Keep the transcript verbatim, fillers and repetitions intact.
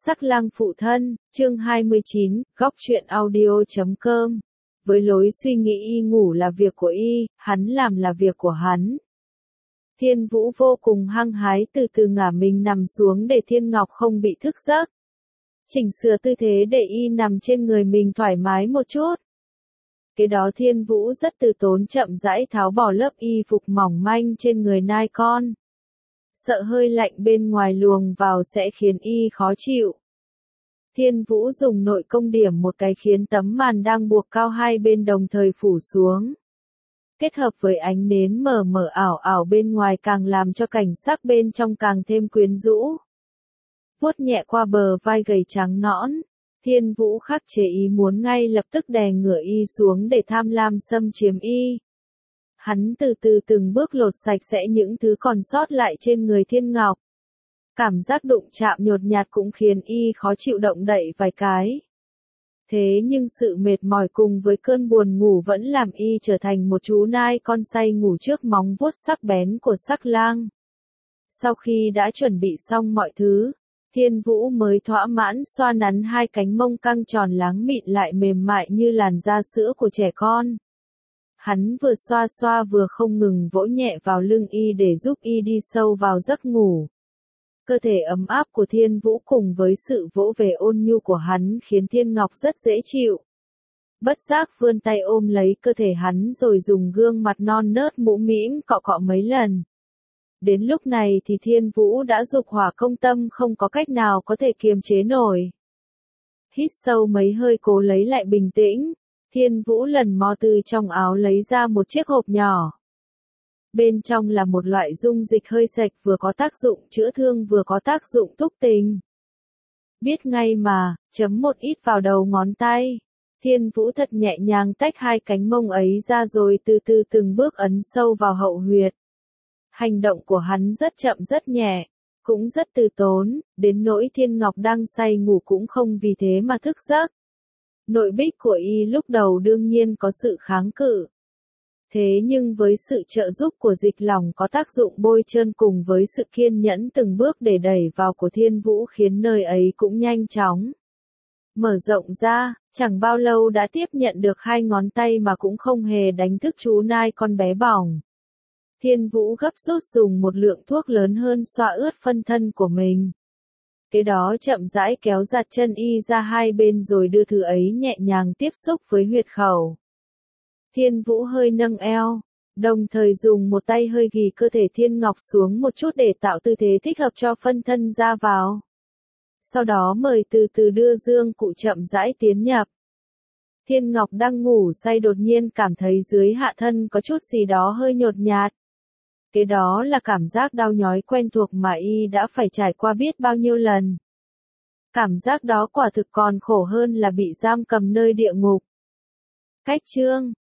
Sắc lang phụ thân, chương hai mươi chín, góc truyện audio chấm com. Với lối suy nghĩ y ngủ là việc của y, hắn làm là việc của hắn. Thiên Vũ vô cùng hăng hái từ từ ngả mình nằm xuống để Thiên Ngọc không bị thức giấc. Chỉnh sửa tư thế để y nằm trên người mình thoải mái một chút. Kế đó Thiên Vũ rất từ tốn chậm rãi tháo bỏ lớp y phục mỏng manh trên người nai con. Sợ hơi lạnh bên ngoài luồng vào sẽ khiến y khó chịu. Thiên Vũ dùng nội công điểm một cái khiến tấm màn đang buộc cao hai bên đồng thời phủ xuống. Kết hợp với ánh nến mờ mờ ảo ảo bên ngoài càng làm cho cảnh sắc bên trong càng thêm quyến rũ. Vuốt nhẹ qua bờ vai gầy trắng nõn, Thiên Vũ khắc chế ý muốn ngay lập tức đè ngửa y xuống để tham lam xâm chiếm y. Hắn từ từ từng bước lột sạch sẽ những thứ còn sót lại trên người Thiên Ngọc. Cảm giác đụng chạm nhột nhạt cũng khiến y khó chịu động đậy vài cái. Thế nhưng sự mệt mỏi cùng với cơn buồn ngủ vẫn làm y trở thành một chú nai con say ngủ trước móng vuốt sắc bén của Sắc Lang. Sau khi đã chuẩn bị xong mọi thứ, Thiên Vũ mới thỏa mãn xoa nắn hai cánh mông căng tròn láng mịn lại mềm mại như làn da sữa của trẻ con. Hắn vừa xoa xoa vừa không ngừng vỗ nhẹ vào lưng y để giúp y đi sâu vào giấc ngủ. Cơ thể ấm áp của Thiên Vũ cùng với sự vỗ về ôn nhu của hắn khiến Thiên Ngọc rất dễ chịu. Bất giác vươn tay ôm lấy cơ thể hắn rồi dùng gương mặt non nớt mũm mĩm cọ cọ mấy lần. Đến lúc này thì Thiên Vũ đã dục hỏa công tâm không có cách nào có thể kiềm chế nổi. Hít sâu mấy hơi cố lấy lại bình tĩnh, Thiên Vũ lần mò từ trong áo lấy ra một chiếc hộp nhỏ. Bên trong là một loại dung dịch hơi sạch vừa có tác dụng chữa thương vừa có tác dụng túc tình. Biết ngay mà, chấm một ít vào đầu ngón tay. Thiên Vũ thật nhẹ nhàng tách hai cánh mông ấy ra rồi từ từ từng bước ấn sâu vào hậu huyệt. Hành động của hắn rất chậm rất nhẹ, cũng rất từ tốn, đến nỗi Thiên Ngọc đang say ngủ cũng không vì thế mà thức giấc. Nội bích của y lúc đầu đương nhiên có sự kháng cự. Thế nhưng với sự trợ giúp của dịch lỏng có tác dụng bôi trơn cùng với sự kiên nhẫn từng bước để đẩy vào của Thiên Vũ khiến nơi ấy cũng nhanh chóng mở rộng ra, chẳng bao lâu đã tiếp nhận được hai ngón tay mà cũng không hề đánh thức chú nai con bé bỏng. Thiên Vũ gấp rút dùng một lượng thuốc lớn hơn xoa ướt phân thân của mình. Kế đó chậm rãi kéo giặt chân y ra hai bên rồi đưa thứ ấy nhẹ nhàng tiếp xúc với huyệt khẩu. Thiên Vũ hơi nâng eo, đồng thời dùng một tay hơi ghì cơ thể Thiên Ngọc xuống một chút để tạo tư thế thích hợp cho phân thân ra vào. Sau đó mời từ từ đưa dương cụ chậm rãi tiến nhập. Thiên Ngọc đang ngủ say đột nhiên cảm thấy dưới hạ thân có chút gì đó hơi nhột nhạt. Kế đó là cảm giác đau nhói quen thuộc mà y đã phải trải qua biết bao nhiêu lần. Cảm giác đó quả thực còn khổ hơn là bị giam cầm nơi địa ngục. Cách chương